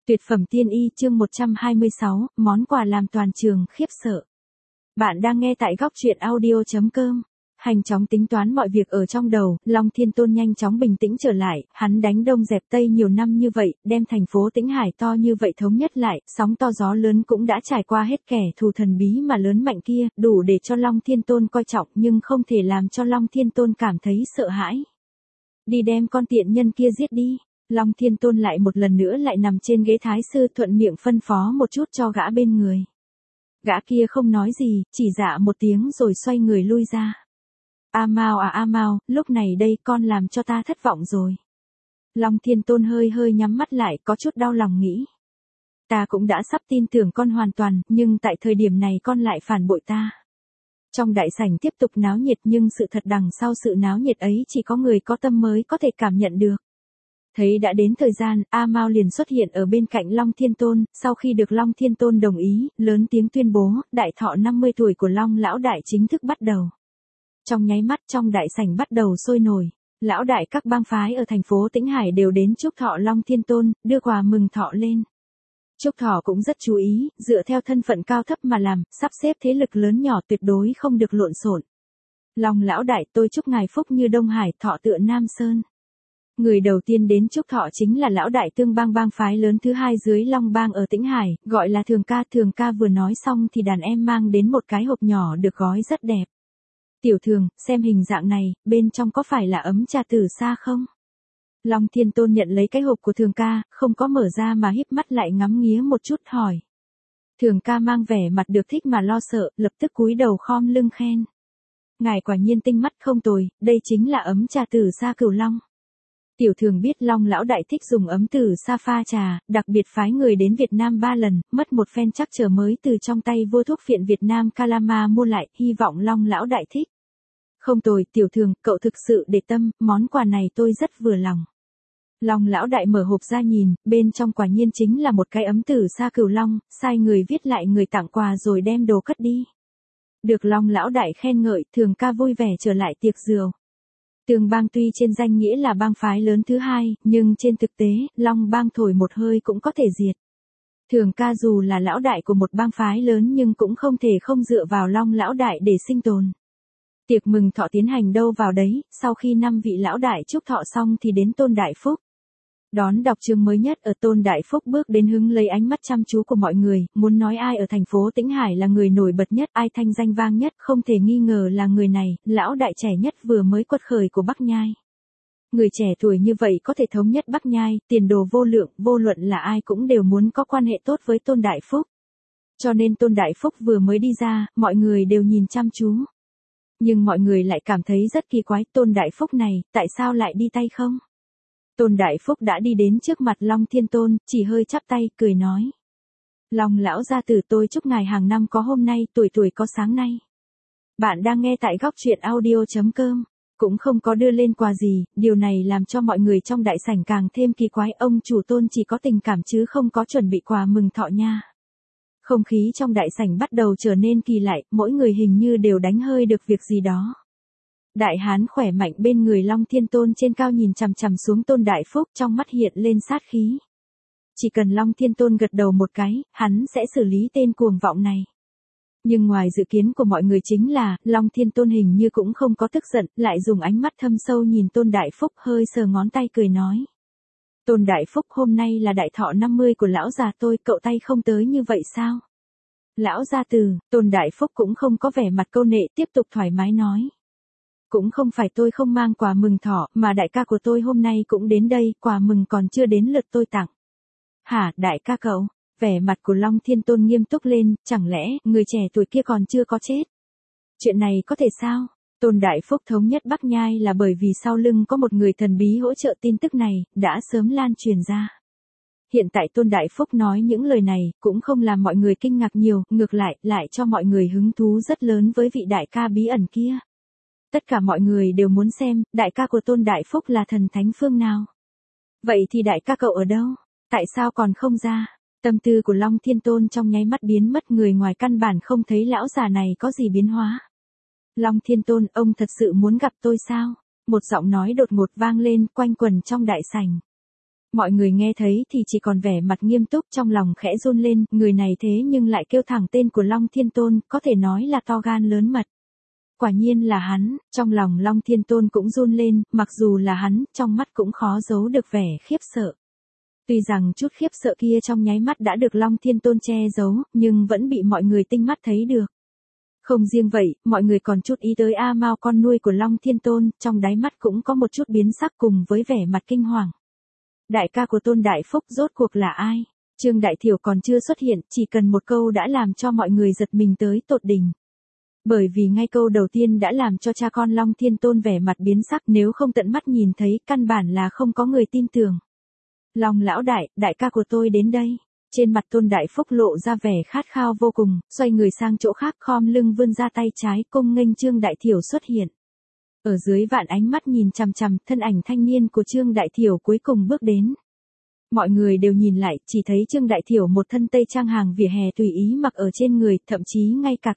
Tuyệt phẩm tiên y chương 126, món quà làm toàn trường khiếp sợ. Bạn đang nghe tại góc truyện audio.com. Hành chóng tính toán mọi việc ở trong đầu, Long Thiên Tôn nhanh chóng bình tĩnh trở lại, hắn đánh đông dẹp tây nhiều năm như vậy, đem thành phố Tĩnh Hải to như vậy thống nhất lại, sóng to gió lớn cũng đã trải qua hết kẻ thù thần bí mà lớn mạnh kia, đủ để cho Long Thiên Tôn coi trọng nhưng không thể làm cho Long Thiên Tôn cảm thấy sợ hãi. Đi đem con tiện nhân kia giết đi. Long Thiên Tôn lại một lần nữa lại nằm trên ghế thái sư thuận miệng phân phó một chút cho gã bên người. Gã kia không nói gì, chỉ dạ một tiếng rồi xoay người lui ra. A Mao, lúc này đây con làm cho ta thất vọng rồi. Long Thiên Tôn hơi hơi nhắm mắt lại có chút đau lòng nghĩ. Ta cũng đã sắp tin tưởng con hoàn toàn, nhưng tại thời điểm này con lại phản bội ta. Trong đại sảnh tiếp tục náo nhiệt nhưng sự thật đằng sau sự náo nhiệt ấy chỉ có người có tâm mới có thể cảm nhận được. Thấy đã đến thời gian, A Mao liền xuất hiện ở bên cạnh Long Thiên Tôn, sau khi được Long Thiên Tôn đồng ý, lớn tiếng tuyên bố, đại thọ 50 tuổi của Long lão đại chính thức bắt đầu. Trong nháy mắt trong đại sảnh bắt đầu sôi nổi, lão đại các bang phái ở thành phố Tĩnh Hải đều đến chúc thọ Long Thiên Tôn, đưa quà mừng thọ lên. Trúc Thọ cũng rất chú ý, dựa theo thân phận cao thấp mà làm, sắp xếp thế lực lớn nhỏ tuyệt đối không được lộn xộn. Long lão đại tôi chúc ngài phúc như Đông Hải, thọ tựa Nam Sơn. Người đầu tiên đến chúc thọ chính là lão đại Tương Bang bang phái lớn thứ hai dưới Long Bang ở Tĩnh Hải, gọi là Thường ca vừa nói xong thì đàn em mang đến một cái hộp nhỏ được gói rất đẹp. Tiểu Thường, xem hình dạng này, bên trong có phải là ấm trà từ xa không? Long Thiên Tôn nhận lấy cái hộp của Thường ca, không có mở ra mà híp mắt lại ngắm nghía một chút hỏi. Thường ca mang vẻ mặt được thích mà lo sợ, lập tức cúi đầu khom lưng khen. Ngài quả nhiên tinh mắt không tồi, đây chính là ấm trà từ xa Cửu Long. Tiểu Thường biết Long lão đại thích dùng ấm từ xa pha trà, đặc biệt phái người đến Việt Nam 3 lần, mất một phen chắc trở mới từ trong tay vua thuốc viện Việt Nam Kalama mua lại, hy vọng Long lão đại thích. Không tồi, Tiểu Thường, cậu thực sự để tâm, món quà này tôi rất vừa lòng. Long lão đại mở hộp ra nhìn, bên trong quả nhiên chính là một cái ấm từ xa Cửu Long, sai người viết lại người tặng quà rồi đem đồ cất đi. Được Long lão đại khen ngợi, Thường ca vui vẻ trở lại tiệc rượu. Tương Bang tuy trên danh nghĩa là bang phái lớn thứ hai, nhưng trên thực tế, Long Bang thổi một hơi cũng có thể diệt. Thường ca dù là lão đại của một bang phái lớn nhưng cũng không thể không dựa vào Long lão đại để sinh tồn. Tiệc mừng thọ tiến hành đâu vào đấy, sau khi 5 vị lão đại chúc thọ xong thì đến Tôn Đại Phúc. Đón đọc chương mới nhất ở Tôn Đại Phúc bước đến hứng lấy ánh mắt chăm chú của mọi người, muốn nói ai ở thành phố Tĩnh Hải là người nổi bật nhất, ai thanh danh vang nhất, không thể nghi ngờ là người này, lão đại trẻ nhất vừa mới quật khởi của Bắc Nhai. Người trẻ tuổi như vậy có thể thống nhất Bắc Nhai, tiền đồ vô lượng, vô luận là ai cũng đều muốn có quan hệ tốt với Tôn Đại Phúc. Cho nên Tôn Đại Phúc vừa mới đi ra, mọi người đều nhìn chăm chú. Nhưng mọi người lại cảm thấy rất kỳ quái, Tôn Đại Phúc này, tại sao lại đi tay không? Tôn Đại Phúc đã đi đến trước mặt Long Thiên Tôn, chỉ hơi chắp tay, cười nói. Long lão gia tử tôi chúc ngài hàng năm có hôm nay, tuổi tuổi có sáng nay. Bạn đang nghe tại góc truyện audio.com, cũng không có đưa lên quà gì, điều này làm cho mọi người trong đại sảnh càng thêm kỳ quái, ông chủ Tôn chỉ có tình cảm chứ không có chuẩn bị quà mừng thọ nha. Không khí trong đại sảnh bắt đầu trở nên kỳ lạ, mỗi người hình như đều đánh hơi được việc gì đó. Đại hán khỏe mạnh bên người Long Thiên Tôn trên cao nhìn chằm chằm xuống Tôn Đại Phúc, trong mắt hiện lên sát khí. Chỉ cần Long Thiên Tôn gật đầu một cái, hắn sẽ xử lý tên cuồng vọng này. Nhưng ngoài dự kiến của mọi người chính là, Long Thiên Tôn hình như cũng không có tức giận, lại dùng ánh mắt thâm sâu nhìn Tôn Đại Phúc hơi sờ ngón tay cười nói. Tôn Đại Phúc, hôm nay là đại thọ 50 của lão già tôi, cậu tay không tới như vậy sao? Lão gia tử, Tôn Đại Phúc cũng không có vẻ mặt câu nệ, tiếp tục thoải mái nói. Cũng không phải tôi không mang quà mừng thọ, mà đại ca của tôi hôm nay cũng đến đây, quà mừng còn chưa đến lượt tôi tặng. Hả, đại ca cậu? Vẻ mặt của Long Thiên Tôn nghiêm túc lên, chẳng lẽ, người trẻ tuổi kia còn chưa có chết? Chuyện này có thể sao? Tôn Đại Phúc thống nhất Bắc Nhai là bởi vì sau lưng có một người thần bí hỗ trợ, tin tức này, đã sớm lan truyền ra. Hiện tại Tôn Đại Phúc nói những lời này, cũng không làm mọi người kinh ngạc nhiều, ngược lại cho mọi người hứng thú rất lớn với vị đại ca bí ẩn kia. Tất cả mọi người đều muốn xem, đại ca của Tôn Đại Phúc là thần thánh phương nào. Vậy thì đại ca cậu ở đâu? Tại sao còn không ra? Tâm tư của Long Thiên Tôn trong nháy mắt biến mất, người ngoài căn bản không thấy lão già này có gì biến hóa. Long Thiên Tôn, ông thật sự muốn gặp tôi sao? Một giọng nói đột ngột vang lên, quanh quẩn trong đại sảnh. Mọi người nghe thấy thì chỉ còn vẻ mặt nghiêm túc, trong lòng khẽ run lên, người này thế nhưng lại kêu thẳng tên của Long Thiên Tôn, có thể nói là to gan lớn mật. Quả nhiên là hắn, trong lòng Long Thiên Tôn cũng run lên, mặc dù là hắn, trong mắt cũng khó giấu được vẻ khiếp sợ. Tuy rằng chút khiếp sợ kia trong nháy mắt đã được Long Thiên Tôn che giấu, nhưng vẫn bị mọi người tinh mắt thấy được. Không riêng vậy, mọi người còn chút ý tới A Mao con nuôi của Long Thiên Tôn, trong đáy mắt cũng có một chút biến sắc cùng với vẻ mặt kinh hoàng. Đại ca của Tôn Đại Phúc rốt cuộc là ai? Trương Đại Thiểu còn chưa xuất hiện, chỉ cần một câu đã làm cho mọi người giật mình tới tột đỉnh. Bởi vì ngay câu đầu tiên đã làm cho cha con Long Thiên Tôn vẻ mặt biến sắc, nếu không tận mắt nhìn thấy, căn bản là không có người tin tưởng. Long lão đại, đại ca của tôi đến đây. Trên mặt Tôn Đại Phúc lộ ra vẻ khát khao vô cùng, xoay người sang chỗ khác, khom lưng vươn ra tay trái, cung nghênh Trương Đại Thiểu xuất hiện. Ở dưới vạn ánh mắt nhìn chằm chằm, thân ảnh thanh niên của Trương Đại Thiểu cuối cùng bước đến. Mọi người đều nhìn lại, chỉ thấy Trương Đại Thiểu một thân tây trang hàng vỉa hè tùy ý mặc ở trên người, thậm chí ngay cả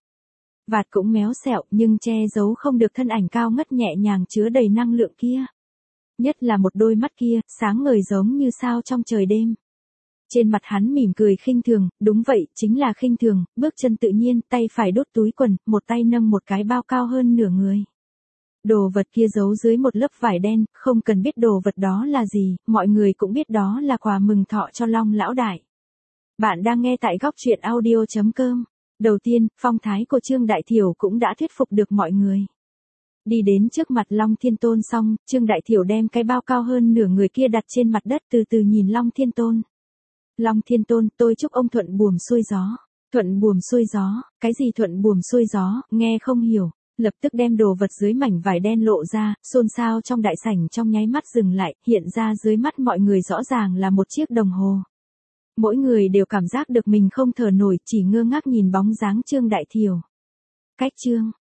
vạt cũng méo xẹo, nhưng che giấu không được thân ảnh cao ngất nhẹ nhàng chứa đầy năng lượng kia. Nhất là một đôi mắt kia, sáng ngời giống như sao trong trời đêm. Trên mặt hắn mỉm cười khinh thường, đúng vậy, chính là khinh thường, bước chân tự nhiên, tay phải đút túi quần, một tay nâng một cái bao cao hơn nửa người. Đồ vật kia giấu dưới một lớp vải đen, không cần biết đồ vật đó là gì, mọi người cũng biết đó là quà mừng thọ cho Long lão đại. Bạn đang nghe tại góc truyện audio.com. Đầu tiên, phong thái của Trương Đại Thiểu cũng đã thuyết phục được mọi người. Đi đến trước mặt Long Thiên Tôn xong, Trương Đại Thiểu đem cái bao cao hơn nửa người kia đặt trên mặt đất, từ từ nhìn Long Thiên Tôn. Long Thiên Tôn, tôi chúc ông thuận buồm xuôi gió. Thuận buồm xuôi gió, cái gì thuận buồm xuôi gió, nghe không hiểu. Lập tức đem đồ vật dưới mảnh vải đen lộ ra, xôn xao trong đại sảnh trong nháy mắt dừng lại, hiện ra dưới mắt mọi người rõ ràng là một chiếc đồng hồ. Mỗi người đều cảm giác được mình không thở nổi, chỉ ngơ ngác nhìn bóng dáng Trương Đại Thiểu. Cách Trương